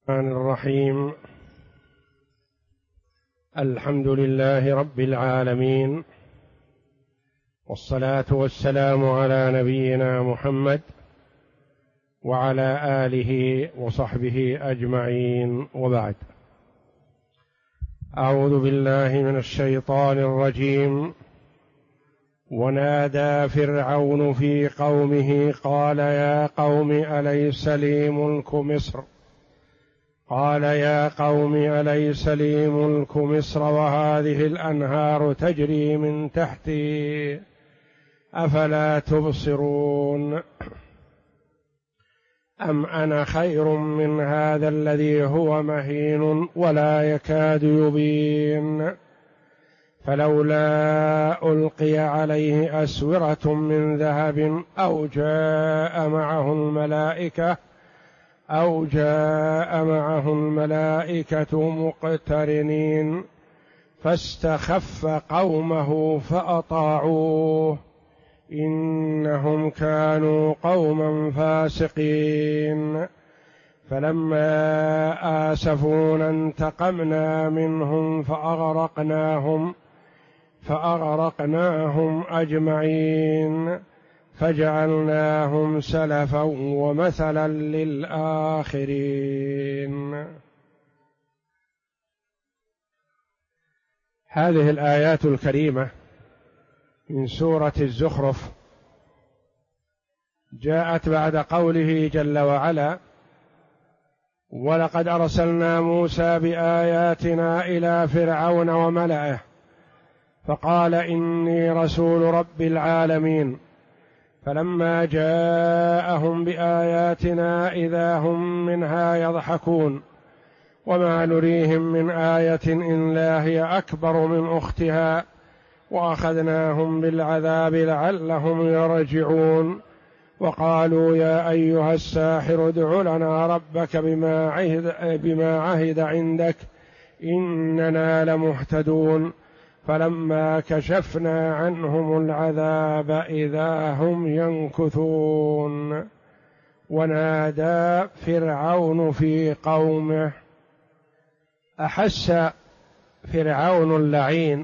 الرحمن الرحيم. الحمد لله رب العالمين، والصلاة والسلام على نبينا محمد وعلى آله وصحبه أجمعين، وبعد. أعوذ بالله من الشيطان الرجيم. ونادى فرعون في قومه قال يا قوم أليس لي ملك مصر وهذه الأنهار تجري من تحتي أفلا تبصرون أم أنا خير من هذا الذي هو مهين ولا يكاد يبين فلولا ألقي عليه أسورة من ذهب أو جاء معه الملائكة مقترنين فاستخف قومه فأطاعوه إنهم كانوا قوما فاسقين فلما آسفونا انتقمنا منهم فأغرقناهم أجمعين فجعلناهم سلفا ومثلا للآخرين. هذه الآيات الكريمة من سورة الزخرف جاءت بعد قوله جل وعلا: ولقد أرسلنا موسى بآياتنا إلى فرعون وملئه فقال إني رسول رب العالمين فلما جاءهم بآياتنا إذا هم منها يضحكون وما نريهم من آية إلا هي أكبر من أختها وأخذناهم بالعذاب لعلهم يرجعون وقالوا يا أيها الساحر ادع لنا ربك بما عهد عندك إننا لمهتدون فلما كشفنا عنهم العذاب إذا هم ينكثون. ونادى فرعون في قومه. أحس فرعون اللعين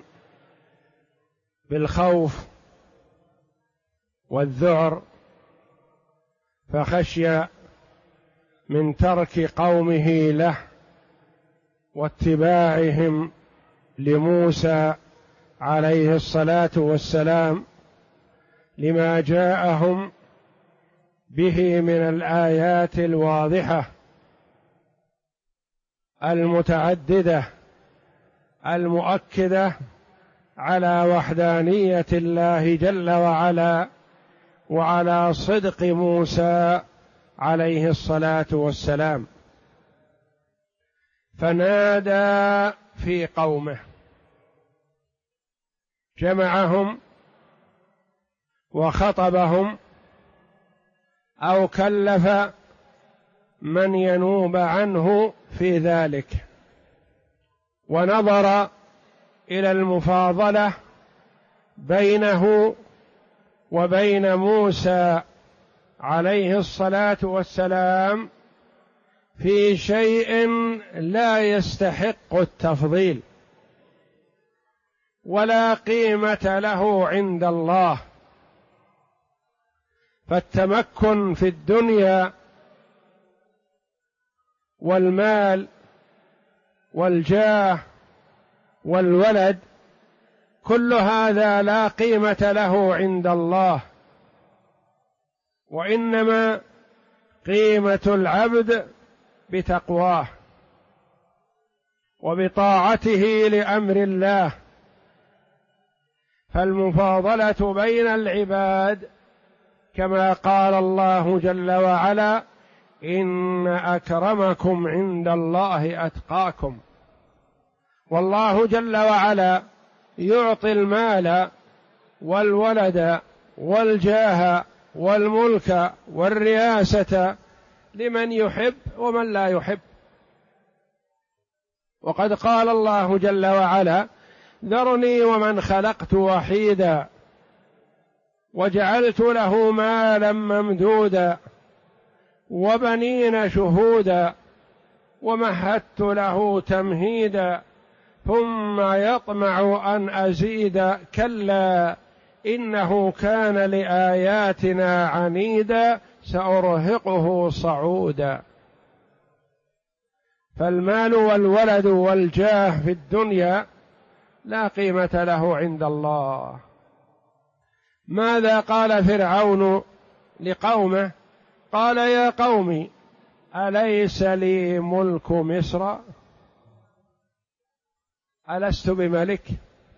بالخوف والذعر فخشي من ترك قومه له واتباعهم لموسى عليه الصلاة والسلام لما جاءهم به من الآيات الواضحة المتعددة المؤكدة على وحدانية الله جل وعلا وعلى صدق موسى عليه الصلاة والسلام. فنادى في قومه، جمعهم وخطبهم أو كلف من ينوب عنه في ذلك، ونظر إلى المفاضلة بينه وبين موسى عليه الصلاة والسلام في شيء لا يستحق التفضيل ولا قيمة له عند الله. فالتمكن في الدنيا والمال والجاه والولد كل هذا لا قيمة له عند الله، وإنما قيمة العبد بتقواه وبطاعته لأمر الله. فالمفاضلة بين العباد كما قال الله جل وعلا: إن أكرمكم عند الله أتقاكم. والله جل وعلا يعطي المال والولد والجاه والملك والرياسة لمن يحب ومن لا يحب. وقد قال الله جل وعلا: ذرني ومن خلقت وحيدا وجعلت له مالا ممدودا وبنين شهودا ومهدت له تمهيدا ثم يطمع أن أزيد كلا إنه كان لآياتنا عنيدا سأرهقه صعودا. فالمال والولد والجاه في الدنيا لا قيمة له عند الله. ماذا قال فرعون لقومه؟ قال يا قوم أليس لي ملك مصر؟ ألست بملك؟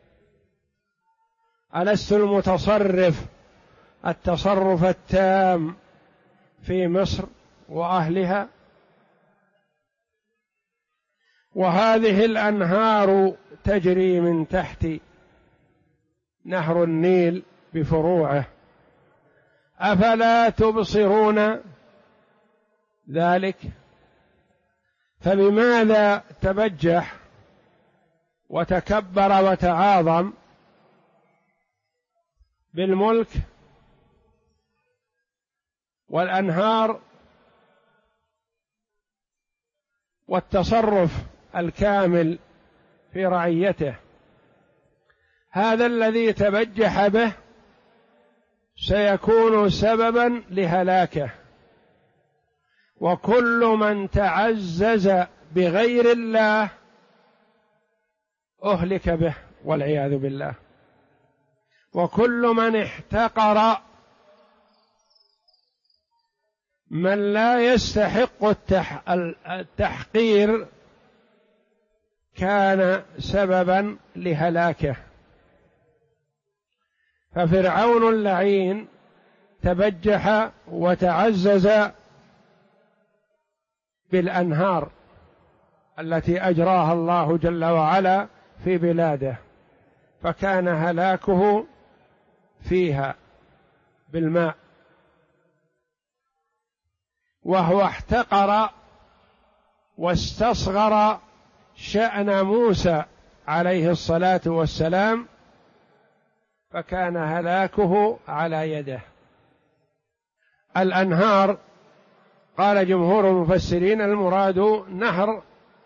ألست المتصرف التصرف التام في مصر وأهلها؟ وهذه الأنهار تجري من تحتي، نهر النيل بفروعه، أفلا تبصرون ذلك؟ فبماذا تبجح وتكبر وتعاظم؟ بالملك والأنهار والتصرف الكامل في رعيته. هذا الذي تبجح به سيكون سببا لهلاكه، وكل من تعزز بغير الله أهلك به والعياذ بالله، وكل من احتقر من لا يستحق التحقير كان سببا لهلاكه. ففرعون اللعين تبجح وتعزز بالأنهار التي أجراها الله جل وعلا في بلاده، فكان هلاكه فيها بالماء. وهو احتقر واستصغر شأن موسى عليه الصلاة والسلام، فكان هلاكه على يده. الأنهار قال جمهور المفسرين المراد نهر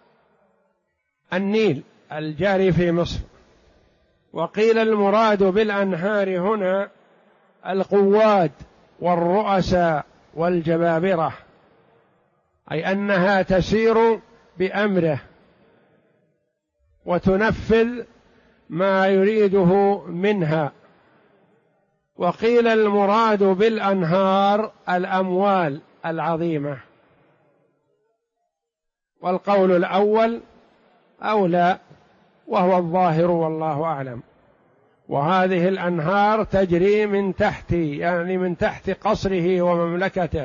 النيل الجاري في مصر، وقيل المراد بالأنهار هنا القواد والرؤساء والجبابرة، أي أنها تسير بأمره وتنفذ ما يريده منها. وقيل المراد بالأنهار الأموال العظيمة، والقول الأول أولى وهو الظاهر والله أعلم. وهذه الأنهار تجري من تحتي، يعني من تحت قصره ومملكته.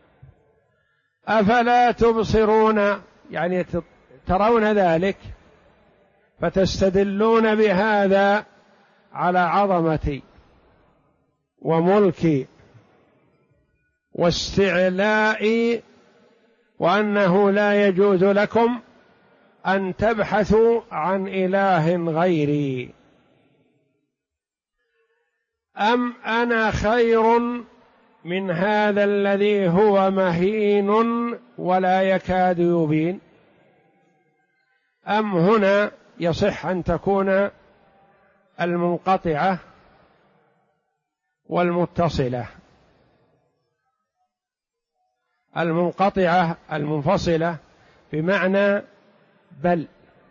أفلا تبصرون، يعني ترون ذلك فتستدلون بهذا على عظمتي وملكي واستعلائي، وأنه لا يجوز لكم أن تبحثوا عن إله غيري. أم أنا خير من هذا الذي هو مهين ولا يكاد يبين؟ أم هنا يصح أن تكون المنقطعة والمتصلة. المنقطعة المنفصلة بمعنى بل،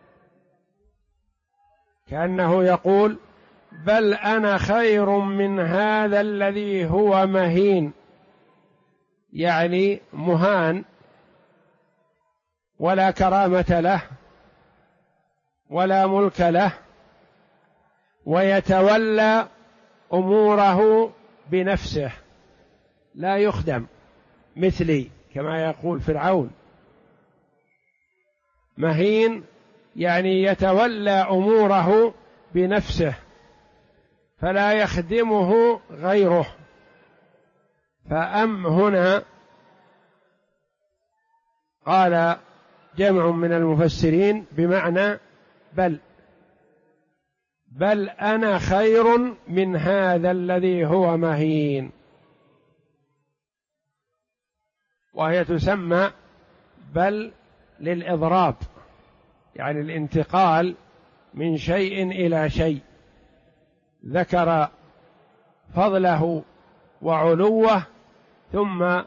كأنه يقول بل أنا خير من هذا الذي هو مهين، يعني مهان ولا كرامة له ولا ملك له، ويتولى أموره بنفسه لا يخدم مثلي كما يقول فرعون. مهين يعني يتولى أموره بنفسه فلا يخدمه غيره. فأم هنا قال جمع من المفسرين بمعنى بل، بل أنا خير من هذا الذي هو مهين، وهي تسمى بل للإضراب، يعني الانتقال من شيء إلى شيء، ذكر فضله وعلوه ثم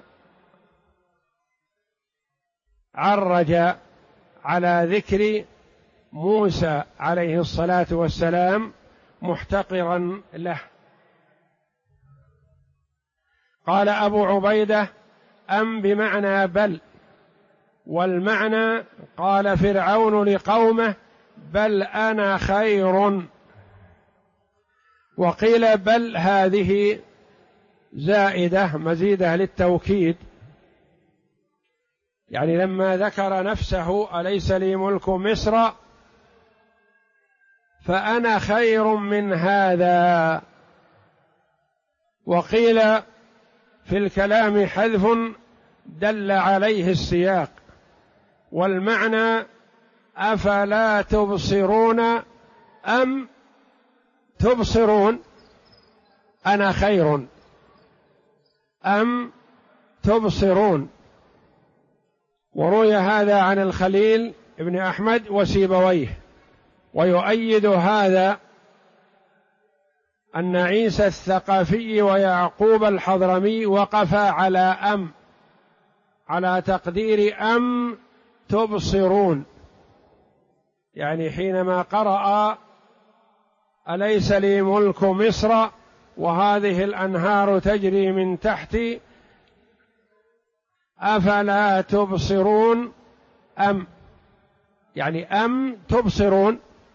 عرج على ذكر موسى عليه الصلاة والسلام محتقرا له. قال أبو عبيدة: أم بمعنى بل، والمعنى قال فرعون لقومه: بل أنا خير. وقيل بل هذه زائدة مزيدة للتوكيد، يعني لما ذكر نفسه: أليس لي ملك مصر فأنا خير من هذا. وقيل في الكلام حذف دل عليه السياق، والمعنى: أفلا تبصرون أم تبصرون أنا خير أم تبصرون. وروي هذا عن الخليل ابن أحمد وسيبويه. ويؤيد هذا أن عيسى الثقفي ويعقوب الحضرمي وقفا على أم، على تقدير أم تبصرون، يعني حينما قرأ: أليس لي ملك مصر وهذه الأنهار تجري من تحتي أفلا تبصرون أم، يعني أم تبصرون.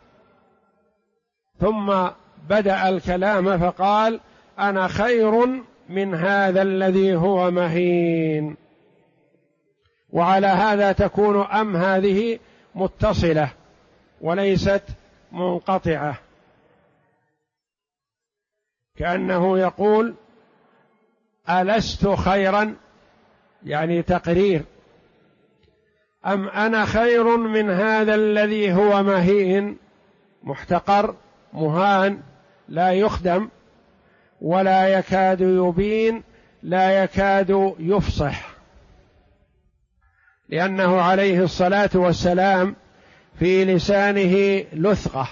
ثم بدأ الكلام فقال: أنا خير من هذا الذي هو مهين. وعلى هذا تكون أم هذه متصلة وليست منقطعة، كأنه يقول: ألست خيرا، يعني تقرير، أم أنا خير من هذا الذي هو مهين، محتقر مهان لا يخدم ولا يكاد يبين، لا يكاد يفصح، لأنه عليه الصلاة والسلام في لسانه لثغة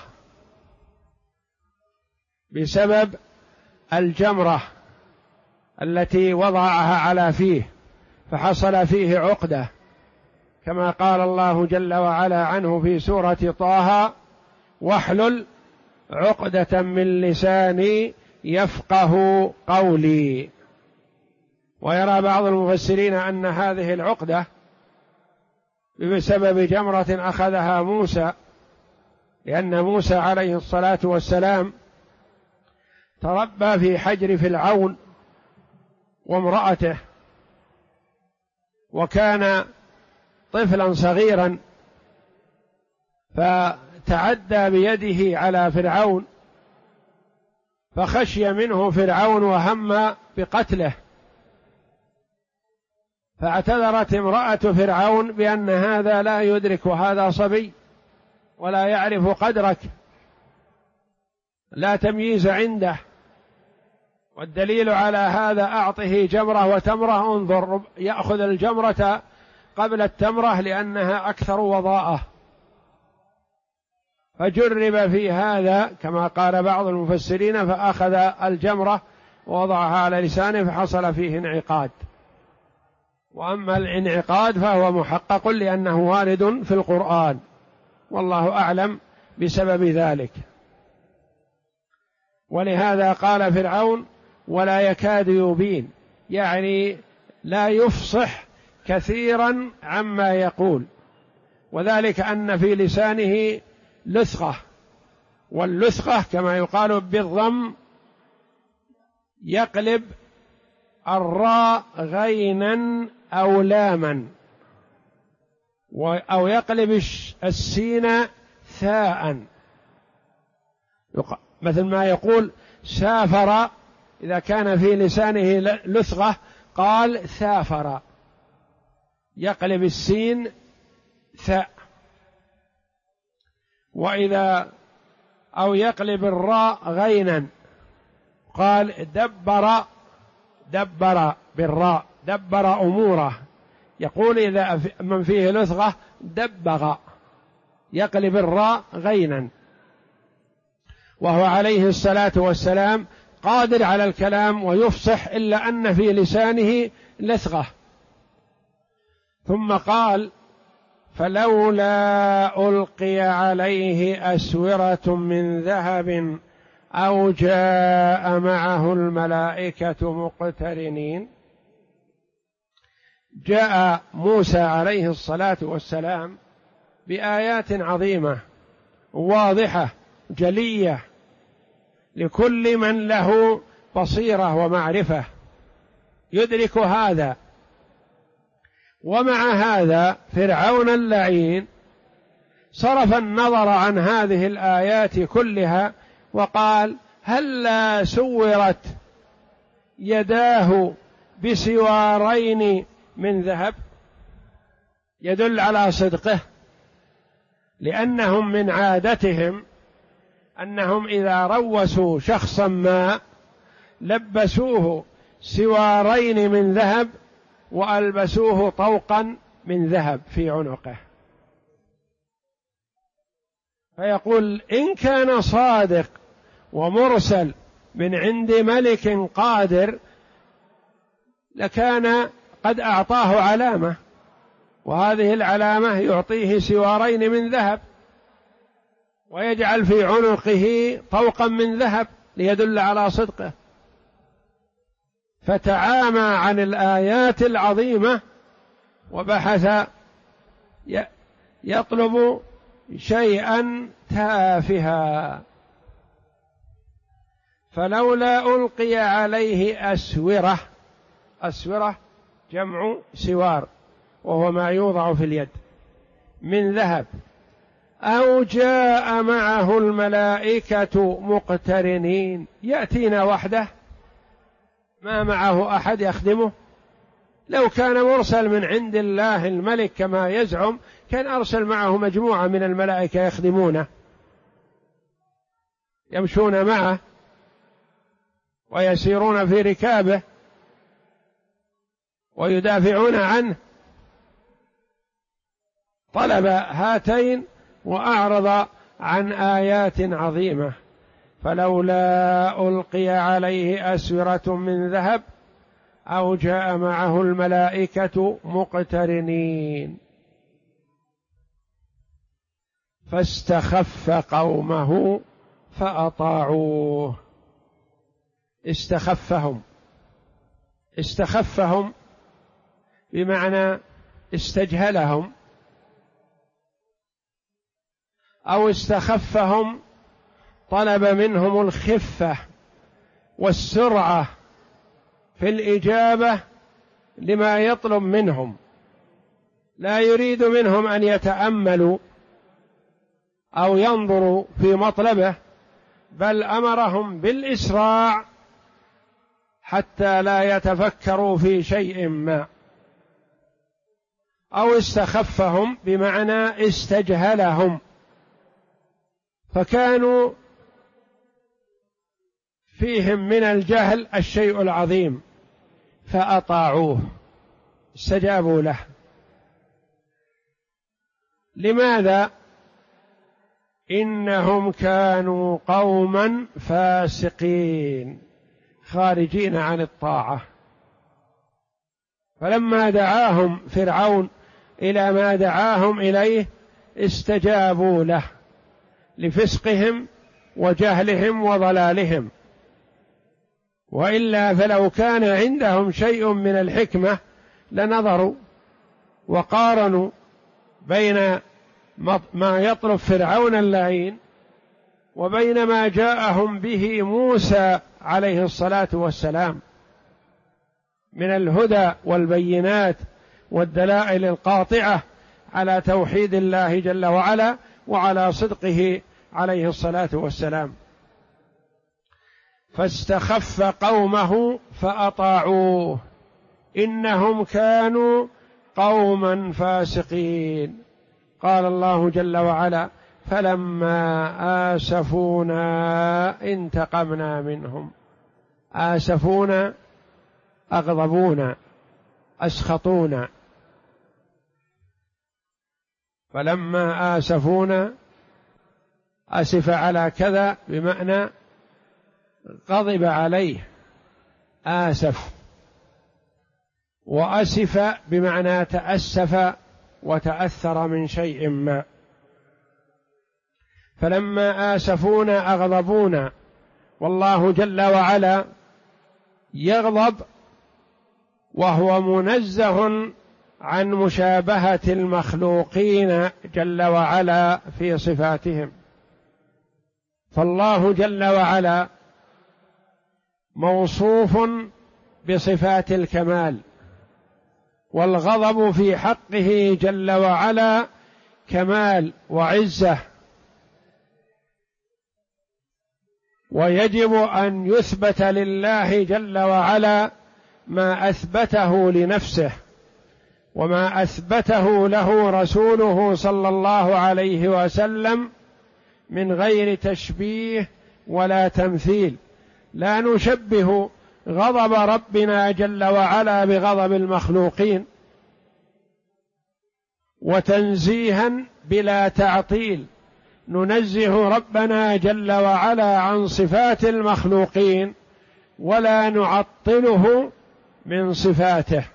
بسبب الجمرة التي وضعها على فيه، فحصل فيه عقدة، كما قال الله جل وعلا عنه في سورة طه: واحلل عقدة من لساني يفقه قولي. ويرى بعض المفسرين أن هذه العقدة بسبب جمرة أخذها موسى، لأن موسى عليه الصلاة والسلام تربى في حجر فرعون وامرأته، وكان طفلا صغيرا، فتعدى بيده على فرعون، فخشي منه فرعون وهم بقتله، فاعتذرت امرأة فرعون بأن هذا لا يدرك، هذا صبي ولا يعرف قدرك، لا تمييز عنده، والدليل على هذا أعطه جمرة وتمرة، انظر يأخذ الجمرة قبل التمرة لأنها أكثر وضاءة. فجرب في هذا كما قال بعض المفسرين، فأخذ الجمرة ووضعها على لسانه فحصل فيه انعقاد. وأما الانعقاد فهو محقق لأنه وارد في القرآن، والله أعلم بسبب ذلك. ولهذا قال فرعون: ولا يكاد يبين، يعني لا يفصح كثيرا عما يقول، وذلك أن في لسانه لثغة، واللثغة كما يقال بالضم يقلب الراء غينا أو لاما، أو يقلب السين ثاء، مثل ما يقول سافر، إذا كان في لسانه لثغة قال ثافر، يقلب السين ثاء. وإذا أو يقلب الراء غينا قال دبر، دبر بالراء، دبر أموره، يقول إذا من فيه لثغة دبغ، يقلب الراء غينا، وهو عليه الصلاة والسلام قادر على الكلام ويفصح، إلا أن في لسانه لثغة. ثم قال: فلولا ألقي عليه أسورة من ذهب أو جاء معه الملائكة مقترنين. جاء موسى عليه الصلاة والسلام بآيات عظيمة واضحة جلية لكل من له بصيرة ومعرفة يدرك هذا. ومع هذا فرعون اللعين صرف النظر عن هذه الآيات كلها وقال: هلا سورت يداه بسوارين من ذهب، يدل على صدقه، لأنهم من عادتهم أنهم إذا روسوا شخصا ما لبسوه سوارين من ذهب وألبسوه طوقا من ذهب في عنقه. فيقول: إن كان صادق ومرسل من عند ملك قادر لكان قد أعطاه علامة، وهذه العلامة يعطيه سوارين من ذهب ويجعل في عنقه طوقا من ذهب ليدل على صدقه. فتعامى عن الآيات العظيمة وبحث يطلب شيئا تافها. فلولا ألقي عليه أسورة، أسورة جمع سوار وهو ما يوضع في اليد، من ذهب، أو جاء معه الملائكة مقترنين، يأتينا وحده ما معه أحد يخدمه. لو كان مرسل من عند الله الملك كما يزعم كان أرسل معه مجموعة من الملائكة يخدمونه، يمشون معه ويسيرون في ركابه ويدافعون عنه. طلب هاتين وأعرض عن آيات عظيمة. فلولا ألقي عليه أسورة من ذهب أو جاء معه الملائكة مقترنين. فاستخف قومه فأطاعوه. استخفهم بمعنى استجهلهم، أو استخفهم طلب منهم الخفة والسرعة في الإجابة لما يطلب منهم، لا يريد منهم أن يتأملوا أو ينظروا في مطلبه، بل أمرهم بالإسراع حتى لا يتفكروا في شيء ما. أو استخفهم بمعنى استجهلهم، فكانوا فيهم من الجهل الشيء العظيم فأطاعوه، استجابوا له. لماذا؟ إنهم كانوا قوما فاسقين خارجين عن الطاعة. فلما دعاهم فرعون إلى ما دعاهم إليه استجابوا له لفسقهم وجهلهم وضلالهم، وإلا فلو كان عندهم شيء من الحكمة لنظروا وقارنوا بين ما يطلب فرعون اللعين وبين ما جاءهم به موسى عليه الصلاة والسلام من الهدى والبينات والدلائل القاطعة على توحيد الله جل وعلا وعلى صدقه عليه الصلاة والسلام. فاستخف قومه فأطاعوه إنهم كانوا قوما فاسقين. قال الله جل وعلا: فلما آسفونا انتقمنا منهم. آسفونا أغضبونا، أسخطونا، فلما آسفونا أسف على كذا بمعنى غضب عليه، آسف، وأسف بمعنى تأسف وتأثر من شيء ما. فلما آسفونا أغضبونا، والله جل وعلا يغضب وهو منزه عن مشابهة المخلوقين جل وعلا في صفاتهم. فالله جل وعلا موصوف بصفات الكمال، والغضب في حقه جل وعلا كمال وعزة، ويجب أن يثبت لله جل وعلا ما أثبته لنفسه وما أثبته له رسوله صلى الله عليه وسلم من غير تشبيه ولا تمثيل. لا نشبه غضب ربنا جل وعلا بغضب المخلوقين، وتنزيها بلا تعطيل ننزه ربنا جل وعلا عن صفات المخلوقين ولا نعطله من صفاته.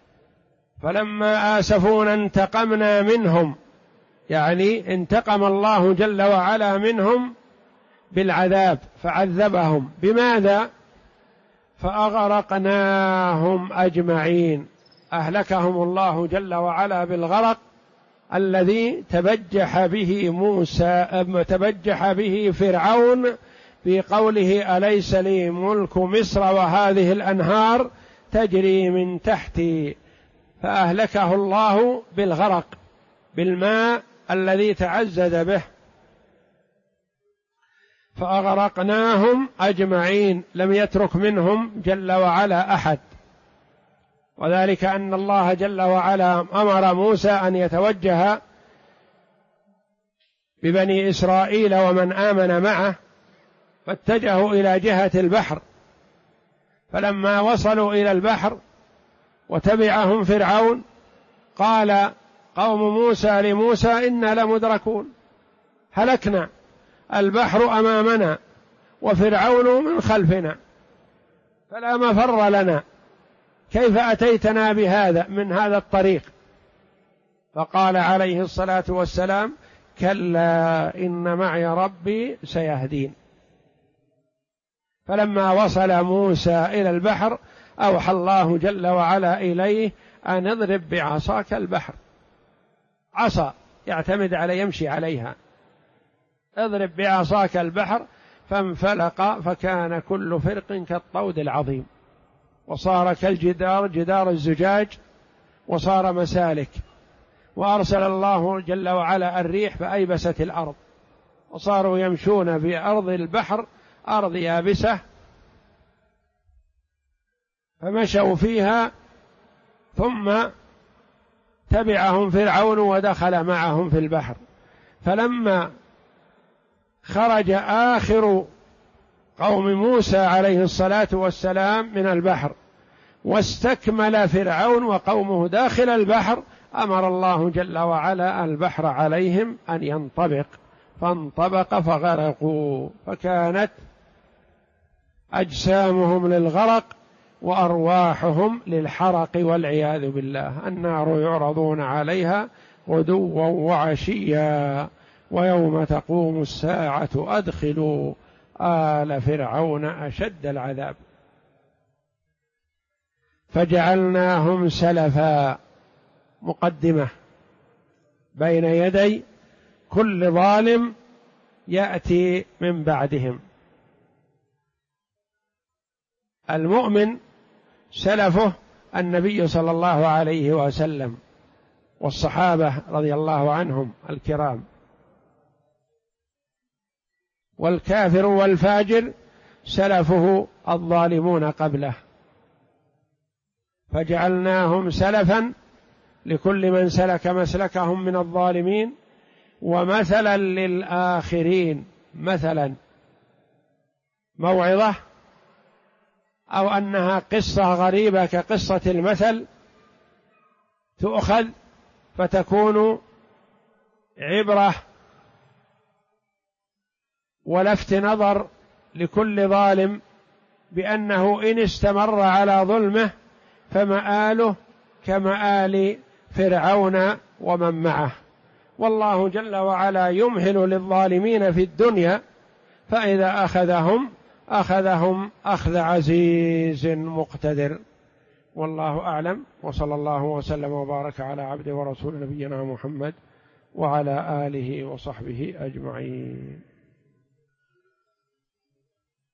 فلما آسفونا انتقمنا منهم، يعني انتقم الله جل وعلا منهم بالعذاب فعذبهم. بماذا؟ فأغرقناهم أجمعين، أهلكهم الله جل وعلا بالغرق الذي تبجح به فرعون في قوله أليس لي ملك مصر وهذه الأنهار تجري من تحتي، فأهلكه الله بالغرق بالماء الذي تعزز به. فأغرقناهم أجمعين، لم يترك منهم جل وعلا أحد. وذلك أن الله جل وعلا أمر موسى أن يتوجه ببني إسرائيل ومن آمن معه، فاتجهوا إلى جهة البحر. فلما وصلوا إلى البحر وتبعهم فرعون، قال قوم موسى لموسى إنا لمدركون، هلكنا، البحر أمامنا وفرعون من خلفنا فلا مفر لنا، كيف أتيتنا بهذا من هذا الطريق؟ فقال عليه الصلاة والسلام كلا إن معي ربي سيهدين. فلما وصل موسى إلى البحر أوحى الله جل وعلا إليه أن اضرب بعصاك البحر، عصا يعتمد على يمشي عليها، اضرب بعصاك البحر فانفلق فكان كل فرق كالطود العظيم، وصار كالجدار جدار الزجاج، وصار مسالك. وأرسل الله جل وعلا الريح فأيبست الأرض، وصاروا يمشون في أرض البحر أرض يابسة، فمشوا فيها. ثم تبعهم فرعون ودخل معهم في البحر. فلما خرج آخر قوم موسى عليه الصلاة والسلام من البحر واستكمل فرعون وقومه داخل البحر، أمر الله جل وعلا البحر عليهم أن ينطبق، فانطبق فغرقوا، فكانت أجسامهم للغرق وأرواحهم للحرق والعياذ بالله. النار يعرضون عليها غدوا وعشيا ويوم تقوم الساعة أدخلوا آل فرعون أشد العذاب. فجعلناهم سلفا، مقدمة بين يدي كل ظالم يأتي من بعدهم. المؤمن سلفه النبي صلى الله عليه وسلم والصحابة رضي الله عنهم الكرام، والكافر والفاجر سلفه الظالمون قبله. فجعلناهم سلفا لكل من سلك مسلكهم من الظالمين ومثلا للآخرين، مثلا موعظة أو أنها قصة غريبة كقصة المثل تؤخذ فتكون عبرة ولفت نظر لكل ظالم بأنه إن استمر على ظلمه فمآله كمآل فرعون ومن معه، والله جل وعلا يمهل للظالمين في الدنيا، فإذا أخذهم أخذ عزيز مقتدر. والله أعلم، وصلى الله وسلم وبارك على عبده ورسول نبينا محمد وعلى آله وصحبه أجمعين.